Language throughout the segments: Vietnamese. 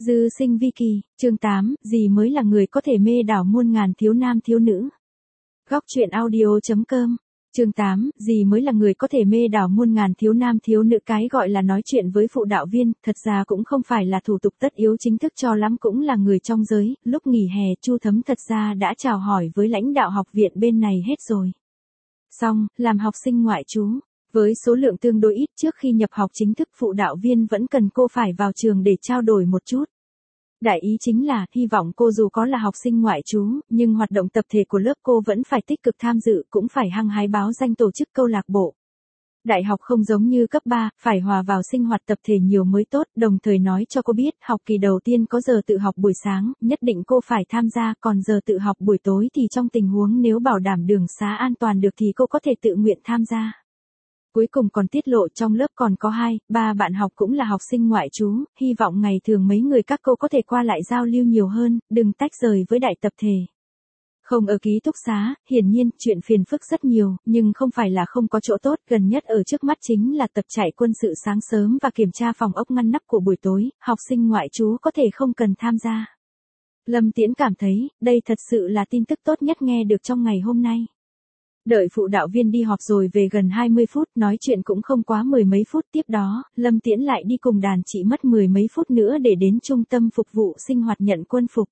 Dư sinh vi kỳ, chương 8, gì mới là người có thể mê đảo muôn ngàn thiếu nam thiếu nữ. Góc truyện audio.com, chương 8, gì mới là người có thể mê đảo muôn ngàn thiếu nam thiếu nữ. Cái gọi là nói chuyện với phụ đạo viên, thật ra cũng không phải là thủ tục tất yếu chính thức cho lắm, cũng là người trong giới. Lúc nghỉ hè, Chu Thấm thật ra đã chào hỏi với lãnh đạo học viện bên này hết rồi. Xong, làm học sinh ngoại trú. Với số lượng tương đối ít, trước khi nhập học chính thức, phụ đạo viên vẫn cần cô phải vào trường để trao đổi một chút. Đại ý chính là, hy vọng cô dù có là học sinh ngoại trú, nhưng hoạt động tập thể của lớp cô vẫn phải tích cực tham dự, cũng phải hăng hái báo danh tổ chức câu lạc bộ. Đại học không giống như cấp 3, phải hòa vào sinh hoạt tập thể nhiều mới tốt, đồng thời nói cho cô biết, học kỳ đầu tiên có giờ tự học buổi sáng, nhất định cô phải tham gia, còn giờ tự học buổi tối thì trong tình huống nếu bảo đảm đường xá an toàn được thì cô có thể tự nguyện tham gia. Cuối cùng còn tiết lộ trong lớp còn có 2-3 bạn học cũng là học sinh ngoại trú, hy vọng ngày thường mấy người các cô có thể qua lại giao lưu nhiều hơn, đừng tách rời với đại tập thể. Không ở ký túc xá, hiển nhiên, chuyện phiền phức rất nhiều, nhưng không phải là không có chỗ tốt, gần nhất ở trước mắt chính là tập chạy quân sự sáng sớm và kiểm tra phòng ốc ngăn nắp của buổi tối, học sinh ngoại trú có thể không cần tham gia. Lâm Tiễn cảm thấy, đây thật sự là tin tức tốt nhất nghe được trong ngày hôm nay. Đợi phụ đạo viên đi họp rồi về gần 20 phút, nói chuyện cũng không quá 10 mấy phút, tiếp đó, Lâm Tiễn lại đi cùng đàn chị mất 10 mấy phút nữa để đến trung tâm phục vụ sinh hoạt nhận quân phục.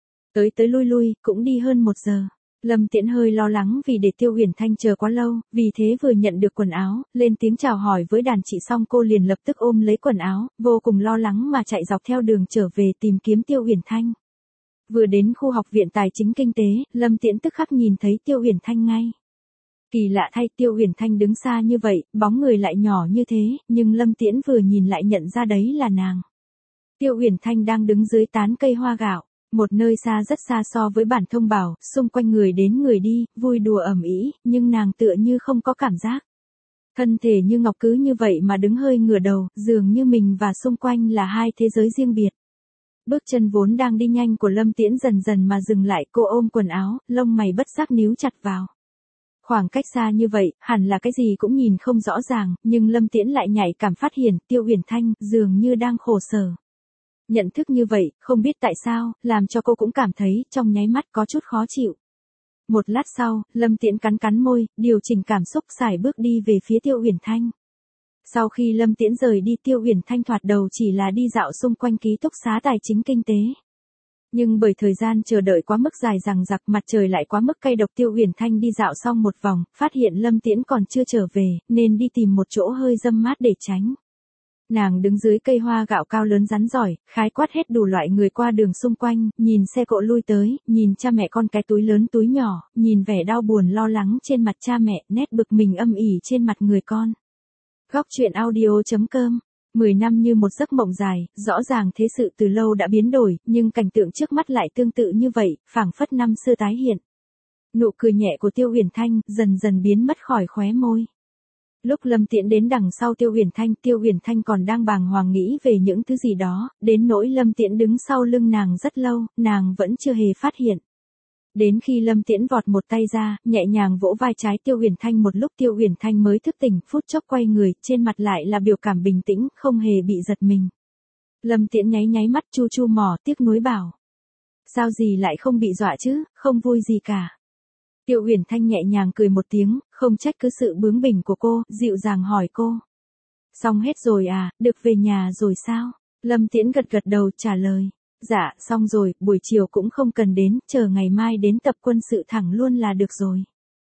Tới lui, cũng đi hơn 1 giờ. Lâm Tiễn hơi lo lắng vì để Tiêu Huyền Thanh chờ quá lâu, vì thế vừa nhận được quần áo, lên tiếng chào hỏi với đàn chị xong cô liền lập tức ôm lấy quần áo, vô cùng lo lắng mà chạy dọc theo đường trở về tìm kiếm Tiêu Huyền Thanh. Vừa đến khu học viện tài chính kinh tế, Lâm Tiễn tức khắc nhìn thấy Tiêu Huyền Thanh ngay. Kỳ lạ thay, Tiêu Huyền Thanh đứng xa như vậy, bóng người lại nhỏ như thế, nhưng Lâm Tiễn vừa nhìn lại nhận ra đấy là nàng. Tiêu Huyền Thanh đang đứng dưới tán cây hoa gạo, một nơi xa rất xa so với bản thông bảo, xung quanh người đến người đi, vui đùa ầm ĩ, nhưng nàng tựa như không có cảm giác. Thân thể như ngọc cứ như vậy mà đứng hơi ngửa đầu, dường như mình và xung quanh là hai thế giới riêng biệt. Bước chân vốn đang đi nhanh của Lâm Tiễn dần dần mà dừng lại, cô ôm quần áo, lông mày bất giác níu chặt vào. Khoảng cách xa như vậy, hẳn là cái gì cũng nhìn không rõ ràng, nhưng Lâm Tiễn lại nhạy cảm phát hiện, Tiêu Huyền Thanh, dường như đang khổ sở. Nhận thức như vậy, không biết tại sao, làm cho cô cũng cảm thấy, trong nháy mắt có chút khó chịu. Một lát sau, Lâm Tiễn cắn môi, điều chỉnh cảm xúc sải bước đi về phía Tiêu Huyền Thanh. Sau khi Lâm Tiễn rời đi, Tiêu Huyền Thanh thoạt đầu chỉ là đi dạo xung quanh ký túc xá tài chính kinh tế. Nhưng bởi thời gian chờ đợi quá mức dài dằng dặc, mặt trời lại quá mức cay độc, Tiêu Huyền Thanh đi dạo xong một vòng, phát hiện Lâm Tiễn còn chưa trở về, nên đi tìm một chỗ hơi râm mát để tránh. Nàng đứng dưới cây hoa gạo cao lớn rắn rỏi, khái quát hết đủ loại người qua đường xung quanh, nhìn xe cộ lui tới, nhìn cha mẹ con cái túi lớn túi nhỏ, nhìn vẻ đau buồn lo lắng trên mặt cha mẹ, nét bực mình âm ỉ trên mặt người con. Góc truyện audio.com, 10 năm như một giấc mộng dài, rõ ràng thế sự từ lâu đã biến đổi, nhưng cảnh tượng trước mắt lại tương tự như vậy, phảng phất năm xưa tái hiện. Nụ cười nhẹ của Tiêu Huyền Thanh dần dần biến mất khỏi khóe môi. Lúc Lâm Tiễn đến đằng sau Tiêu Huyền Thanh còn đang bàng hoàng nghĩ về những thứ gì đó, đến nỗi Lâm Tiễn đứng sau lưng nàng rất lâu, nàng vẫn chưa hề phát hiện. Đến khi Lâm Tiễn vọt một tay ra, nhẹ nhàng vỗ vai trái Tiêu Huyền Thanh một lúc, Tiêu Huyền Thanh mới thức tỉnh, phút chốc quay người, trên mặt lại là biểu cảm bình tĩnh, không hề bị giật mình. Lâm Tiễn nháy mắt chu mỏ, tiếc nuối bảo. Sao gì lại không bị dọa chứ, không vui gì cả. Tiêu Huyền Thanh nhẹ nhàng cười một tiếng, không trách cứ sự bướng bỉnh của cô, dịu dàng hỏi cô. Xong hết rồi à, được về nhà rồi sao? Lâm Tiễn gật đầu trả lời. Dạ, xong rồi, buổi chiều cũng không cần đến, chờ ngày mai đến tập quân sự thẳng luôn là được rồi.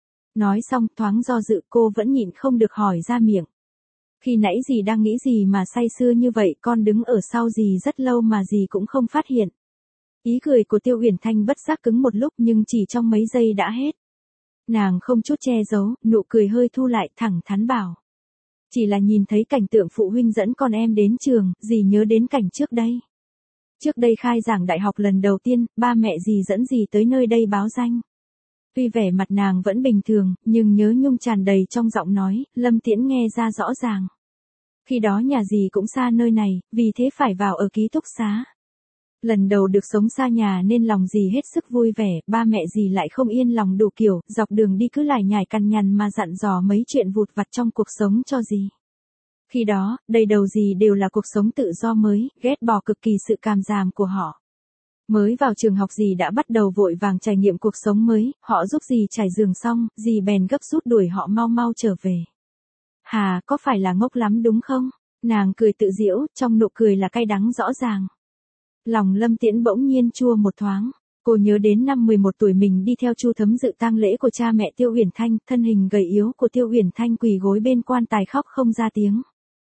Nói xong, thoáng do dự, cô vẫn nhịn không được hỏi ra miệng. Khi nãy dì đang nghĩ gì mà say sưa như vậy, con đứng ở sau dì rất lâu mà dì cũng không phát hiện. Ý cười của Tiêu Huyền Thanh bất giác cứng một lúc nhưng chỉ trong mấy giây đã hết. Nàng không chút che giấu, nụ cười hơi thu lại, thẳng thắn bảo. Chỉ là nhìn thấy cảnh tượng phụ huynh dẫn con em đến trường, dì nhớ đến cảnh trước đây. Trước đây khai giảng đại học lần đầu tiên, ba mẹ dì dẫn dì tới nơi đây báo danh. Tuy vẻ mặt nàng vẫn bình thường, nhưng nhớ nhung tràn đầy trong giọng nói, Lâm Tiễn nghe ra rõ ràng. Khi đó nhà dì cũng xa nơi này, vì thế phải vào ở ký túc xá. Lần đầu được sống xa nhà nên lòng dì hết sức vui vẻ, ba mẹ dì lại không yên lòng đủ kiểu, dọc đường đi cứ lải nhải cằn nhằn mà dặn dò mấy chuyện vụt vặt trong cuộc sống cho dì. Khi đó, đầy đầu gì đều là cuộc sống tự do mới, ghét bỏ cực kỳ sự càm giảm của họ. Mới vào trường học dì đã bắt đầu vội vàng trải nghiệm cuộc sống mới, họ giúp dì trải giường xong, dì bèn gấp rút đuổi họ mau mau trở về. Hà, có phải là ngốc lắm đúng không? Nàng cười tự giễu, trong nụ cười là cay đắng rõ ràng. Lòng Lâm Tiễn bỗng nhiên chua một thoáng. Cô nhớ đến năm 11 tuổi mình đi theo Chu Thấm dự tang lễ của cha mẹ Tiêu Uyển Thanh, thân hình gầy yếu của Tiêu Uyển Thanh quỳ gối bên quan tài khóc không ra tiếng.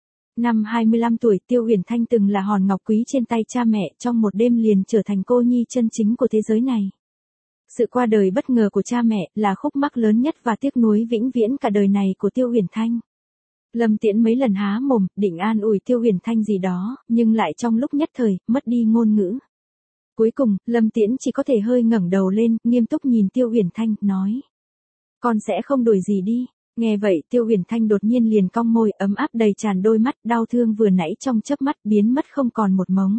Năm 25 tuổi Tiêu Uyển Thanh từng là hòn ngọc quý trên tay cha mẹ, trong một đêm liền trở thành cô nhi chân chính của thế giới này. Sự qua đời bất ngờ của cha mẹ là khúc mắc lớn nhất và tiếc nuối vĩnh viễn cả đời này của Tiêu Uyển Thanh. Lâm Tiễn mấy lần há mồm, định an ủi Tiêu Uyển Thanh gì đó, nhưng lại trong lúc nhất thời, mất đi ngôn ngữ. Cuối cùng, Lâm Tiễn chỉ có thể hơi ngẩng đầu lên, nghiêm túc nhìn Tiêu Uyển Thanh, nói. Con sẽ không đuổi gì đi. Nghe vậy Tiêu Uyển Thanh đột nhiên liền cong môi, ấm áp đầy tràn đôi mắt, đau thương vừa nãy trong chớp mắt biến mất không còn một mống.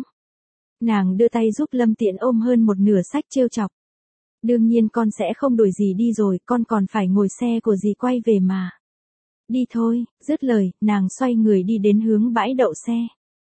Nàng đưa tay giúp Lâm Tiễn ôm hơn một nửa sách trêu chọc. Đương nhiên con sẽ không đuổi gì đi rồi, con còn phải ngồi xe của dì quay về mà. Đi thôi, dứt lời, nàng xoay người đi đến hướng bãi đậu xe.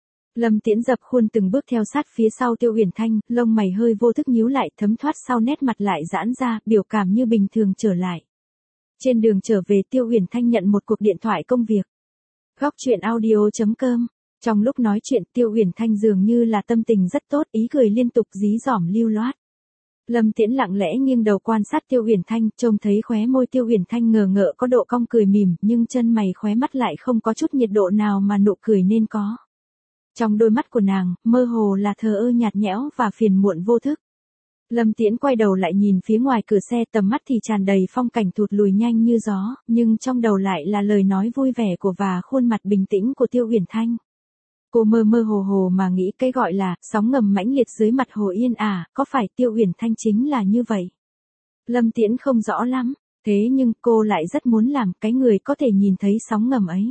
Lâm Tiễn dập khuôn từng bước theo sát phía sau Tiêu Uyển Thanh, lông mày hơi vô thức nhíu lại, thấm thoát sau nét mặt lại giãn ra, biểu cảm như bình thường trở lại. Trên đường trở về Tiêu Uyển Thanh nhận một cuộc điện thoại công việc. Góc truyện audio.com. Trong lúc nói chuyện Tiêu Uyển Thanh dường như là tâm tình rất tốt, ý cười liên tục dí dỏm lưu loát. Lâm Tiễn lặng lẽ nghiêng đầu quan sát Tiêu Uyển Thanh, trông thấy khóe môi Tiêu Uyển Thanh ngờ ngợ có độ cong cười mỉm, nhưng chân mày khóe mắt lại không có chút nhiệt độ nào mà nụ cười nên có. Trong đôi mắt của nàng, mơ hồ là thờ ơ nhạt nhẽo và phiền muộn vô thức. Lâm Tiễn quay đầu lại nhìn phía ngoài cửa xe, tầm mắt thì tràn đầy phong cảnh thụt lùi nhanh như gió, nhưng trong đầu lại là lời nói vui vẻ của và khuôn mặt bình tĩnh của Tiêu Uyển Thanh. Cô mơ mơ hồ hồ mà nghĩ cái gọi là sóng ngầm mãnh liệt dưới mặt hồ yên có phải Tiêu Uyển Thanh chính là như vậy? Lâm Tiễn không rõ lắm, thế nhưng cô lại rất muốn làm cái người có thể nhìn thấy sóng ngầm ấy.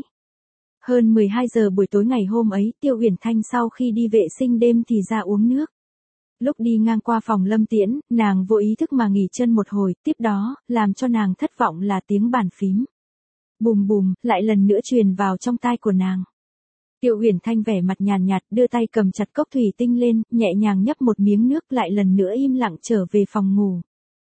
Hơn 12 giờ buổi tối ngày hôm ấy, Tiêu Uyển Thanh sau khi đi vệ sinh đêm thì ra uống nước. Lúc đi ngang qua phòng Lâm Tiễn, nàng vô ý thức mà nghỉ chân một hồi, tiếp đó, làm cho nàng thất vọng là tiếng bàn phím. Bùm bùm, lại lần nữa truyền vào trong tai của nàng. Tiêu Uyển Thanh vẻ mặt nhàn nhạt, đưa tay cầm chặt cốc thủy tinh lên, nhẹ nhàng nhấp một miếng nước, lại lần nữa im lặng trở về phòng ngủ.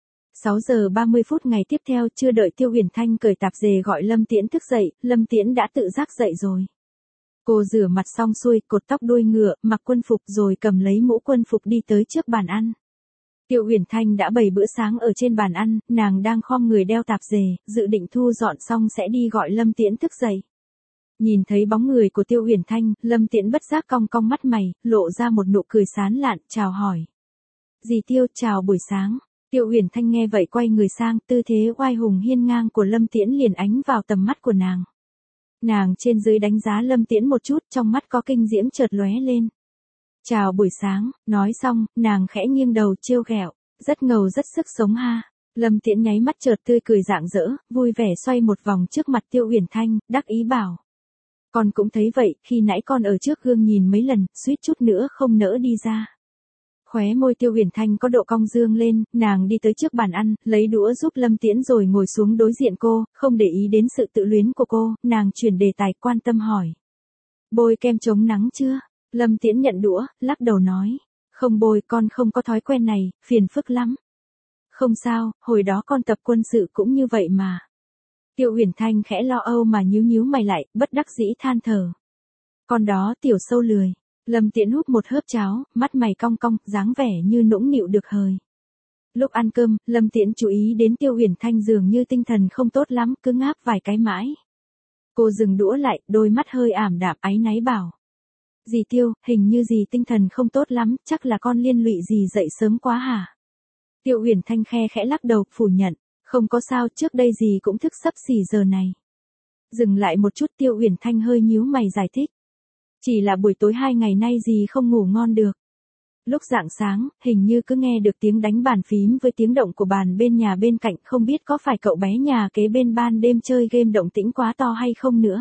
6 giờ 30 phút ngày tiếp theo, chưa đợi Tiêu Uyển Thanh cởi tạp dề gọi Lâm Tiễn thức dậy, Lâm Tiễn đã tự giác dậy rồi. Cô rửa mặt xong xuôi, cột tóc đuôi ngựa, mặc quân phục rồi cầm lấy mũ quân phục đi tới trước bàn ăn. Tiêu Uyển Thanh đã bày bữa sáng ở trên bàn ăn, nàng đang khom người đeo tạp dề, dự định thu dọn xong sẽ đi gọi Lâm Tiễn thức dậy. Nhìn thấy bóng người của Tiêu Uyển Thanh, Lâm Tiễn bất giác cong cong mắt mày, lộ ra một nụ cười sán lạn, chào hỏi. Dì Tiêu, chào buổi sáng. Tiêu Uyển Thanh nghe vậy quay người sang, tư thế oai hùng hiên ngang của Lâm Tiễn liền ánh vào tầm mắt của nàng. Nàng trên dưới đánh giá Lâm Tiễn một chút, trong mắt có kinh diễm chợt lóe lên. Chào buổi sáng, nói xong, nàng khẽ nghiêng đầu trêu ghẹo, rất ngầu rất sức sống ha. Lâm Tiễn nháy mắt chợt tươi cười rạng rỡ, vui vẻ xoay một vòng trước mặt Tiêu Uyển Thanh, đắc ý bảo. Con cũng thấy vậy, khi nãy con ở trước gương nhìn mấy lần, suýt chút nữa không nỡ đi ra. Khóe môi Tiêu Uyển Thanh có độ cong dương lên, nàng đi tới trước bàn ăn, lấy đũa giúp Lâm Tiễn rồi ngồi xuống đối diện cô, không để ý đến sự tự luyến của cô, nàng chuyển đề tài quan tâm hỏi. Bôi kem chống nắng chưa? Lâm Tiễn nhận đũa, lắc đầu nói. Không bôi, con không có thói quen này, phiền phức lắm. Không sao, hồi đó con tập quân sự cũng như vậy mà. Tiêu Uyển Thanh khẽ lo âu mà nhíu mày lại, bất đắc dĩ than thở. Con đó tiểu sâu lười. Lâm Tiễn húp một hớp cháo, mắt mày cong cong, dáng vẻ như nũng nịu được hời. Lúc ăn cơm, Lâm Tiễn chú ý đến Tiêu Uyển Thanh dường như tinh thần không tốt lắm, cứ ngáp vài cái mãi. Cô dừng đũa lại, đôi mắt hơi ảm đạm áy náy bảo. Dì Tiêu, hình như dì tinh thần không tốt lắm, chắc là con liên lụy dì dậy sớm quá hả? Tiêu Uyển Thanh khe khẽ lắc đầu, phủ nhận. Không có sao, trước đây dì cũng thức xấp xỉ giờ này. Dừng lại một chút Tiêu Uyển Thanh hơi nhíu mày giải thích. Chỉ là buổi tối 2 ngày nay dì không ngủ ngon được. Lúc rạng sáng, hình như cứ nghe được tiếng đánh bàn phím với tiếng động của bàn bên nhà bên cạnh, không biết có phải cậu bé nhà kế bên ban đêm chơi game động tĩnh quá to hay không nữa.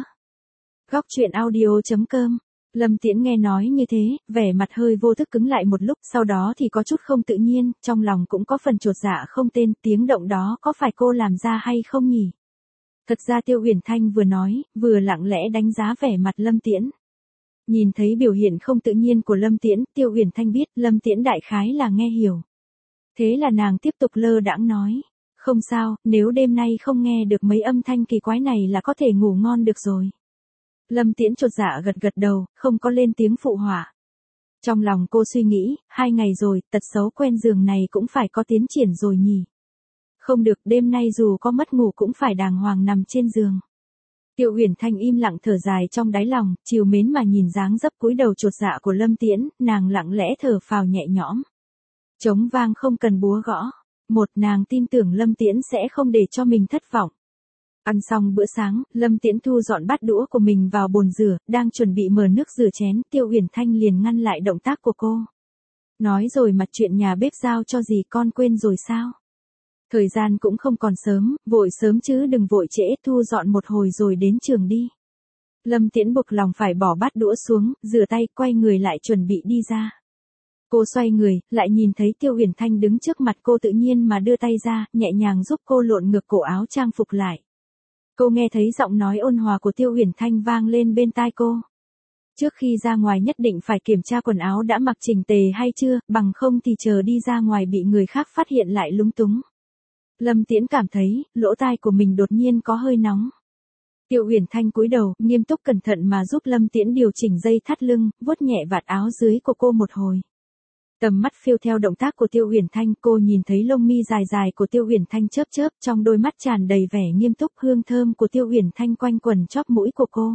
Góc truyện audio.com. Lâm Tiễn nghe nói như thế, vẻ mặt hơi vô thức cứng lại một lúc, sau đó thì có chút không tự nhiên, trong lòng cũng có phần chột dạ không tên, tiếng động đó có phải cô làm ra hay không nhỉ? Thật ra Tiêu Huyền Thanh vừa nói, vừa lặng lẽ đánh giá vẻ mặt Lâm Tiễn. Nhìn thấy biểu hiện không tự nhiên của Lâm Tiễn, Tiêu Huyền Thanh biết Lâm Tiễn đại khái là nghe hiểu. Thế là nàng tiếp tục lơ đãng nói. Không sao, nếu đêm nay không nghe được mấy âm thanh kỳ quái này là có thể ngủ ngon được rồi. Lâm Tiễn chột dạ gật gật đầu, không có lên tiếng phụ họa. Trong lòng cô suy nghĩ, 2 ngày rồi, tật xấu quen giường này cũng phải có tiến triển rồi nhỉ. Không được, đêm nay dù có mất ngủ cũng phải đàng hoàng nằm trên giường. Tiêu Huyền Thanh im lặng thở dài trong đáy lòng, trìu mến mà nhìn dáng dấp cúi đầu chột dạ của Lâm Tiễn, nàng lặng lẽ thở phào nhẹ nhõm. Trống vang không cần búa gõ. Một, nàng tin tưởng Lâm Tiễn sẽ không để cho mình thất vọng. Ăn xong bữa sáng, Lâm Tiễn thu dọn bát đũa của mình vào bồn rửa, đang chuẩn bị mở nước rửa chén, Tiêu Huyền Thanh liền ngăn lại động tác của cô. Nói rồi mặt chuyện nhà bếp giao cho gì con quên rồi sao? Thời gian cũng không còn sớm, vội sớm chứ đừng vội trễ, thu dọn một hồi rồi đến trường đi. Lâm Tiễn buộc lòng phải bỏ bát đũa xuống, rửa tay, quay người lại chuẩn bị đi ra. Cô xoay người, lại nhìn thấy Tiêu Huyền Thanh đứng trước mặt cô tự nhiên mà đưa tay ra, nhẹ nhàng giúp cô lộn ngược cổ áo trang phục lại. Cô nghe thấy giọng nói ôn hòa của Tiêu Huyền Thanh vang lên bên tai cô. Trước khi ra ngoài nhất định phải kiểm tra quần áo đã mặc chỉnh tề hay chưa, bằng không thì chờ đi ra ngoài bị người khác phát hiện lại lúng túng. Lâm Tiễn cảm thấy, lỗ tai của mình đột nhiên có hơi nóng. Tiêu Huyền Thanh cúi đầu, nghiêm túc cẩn thận mà giúp Lâm Tiễn điều chỉnh dây thắt lưng, vuốt nhẹ vạt áo dưới của cô một hồi. Tầm mắt phiêu theo động tác của Tiêu Huyền Thanh, cô nhìn thấy lông mi dài dài của Tiêu Huyền Thanh chớp chớp, trong đôi mắt tràn đầy vẻ nghiêm túc, hương thơm của Tiêu Huyền Thanh quanh quẩn chóp mũi của cô.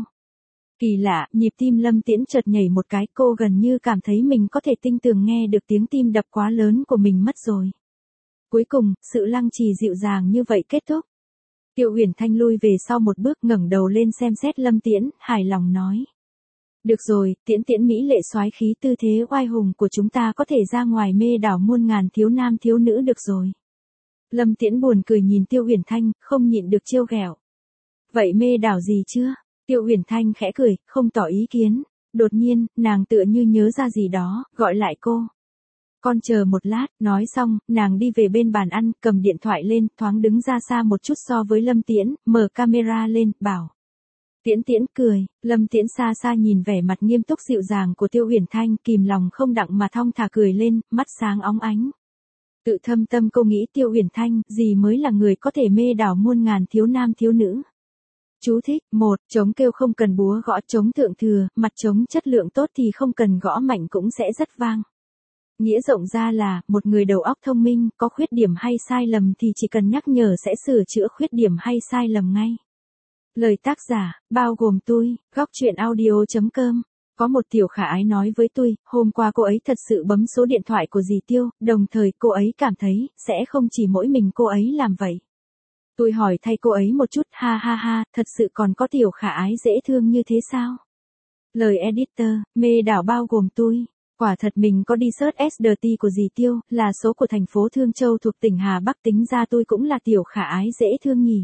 Kỳ lạ, nhịp tim Lâm Tiễn chợt nhảy một cái, cô gần như cảm thấy mình có thể tinh tường nghe được tiếng tim đập quá lớn của mình mất rồi. Cuối cùng, sự lăng trì dịu dàng như vậy kết thúc. Tiêu Huyền Thanh lui về sau một bước, ngẩng đầu lên xem xét Lâm Tiễn, hài lòng nói. Được rồi, Tiễn Tiễn mỹ lệ soái khí tư thế oai hùng của chúng ta có thể ra ngoài mê đảo muôn ngàn thiếu nam thiếu nữ được rồi. Lâm Tiễn buồn cười nhìn Tiêu Huyền Thanh, không nhịn được trêu ghẹo. Vậy mê đảo gì chưa? Tiêu Huyền Thanh khẽ cười, không tỏ ý kiến. Đột nhiên, nàng tựa như nhớ ra gì đó, gọi lại cô. Con chờ một lát, nói xong, nàng đi về bên bàn ăn, cầm điện thoại lên, thoáng đứng ra xa một chút so với Lâm Tiễn, mở camera lên, bảo. Tiễn Tiễn cười, Lâm Tiễn xa xa nhìn vẻ mặt nghiêm túc dịu dàng của Tiêu Huyền Thanh, kìm lòng không đặng mà thong thả cười lên, mắt sáng óng ánh. Tự thâm tâm cô nghĩ Tiêu Huyền Thanh, gì mới là người có thể mê đảo muôn ngàn thiếu nam thiếu nữ. Chú thích, 1, trống kêu không cần búa gõ, trống thượng thừa, mặt trống chất lượng tốt thì không cần gõ mạnh cũng sẽ rất vang. Nghĩa rộng ra là, một người đầu óc thông minh, có khuyết điểm hay sai lầm thì chỉ cần nhắc nhở sẽ sửa chữa khuyết điểm hay sai lầm ngay. Lời tác giả, bao gồm tôi, góc truyện audio.com. Có một tiểu khả ái nói với tôi, hôm qua cô ấy thật sự bấm số điện thoại của dì Tiêu, đồng thời cô ấy cảm thấy, sẽ không chỉ mỗi mình cô ấy làm vậy. Tôi hỏi thay cô ấy một chút, ha ha ha, thật sự còn có tiểu khả ái dễ thương như thế sao? Lời editor, mê đảo bao gồm tôi. Quả thật mình có đi search SDT của dì Tiêu, là số của thành phố Thương Châu thuộc tỉnh Hà Bắc, tính ra tôi cũng là tiểu khả ái dễ thương nhỉ.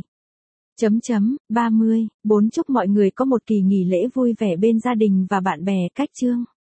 30, 4 chúc mọi người có một kỳ nghỉ lễ vui vẻ bên gia đình và bạn bè. Cách chương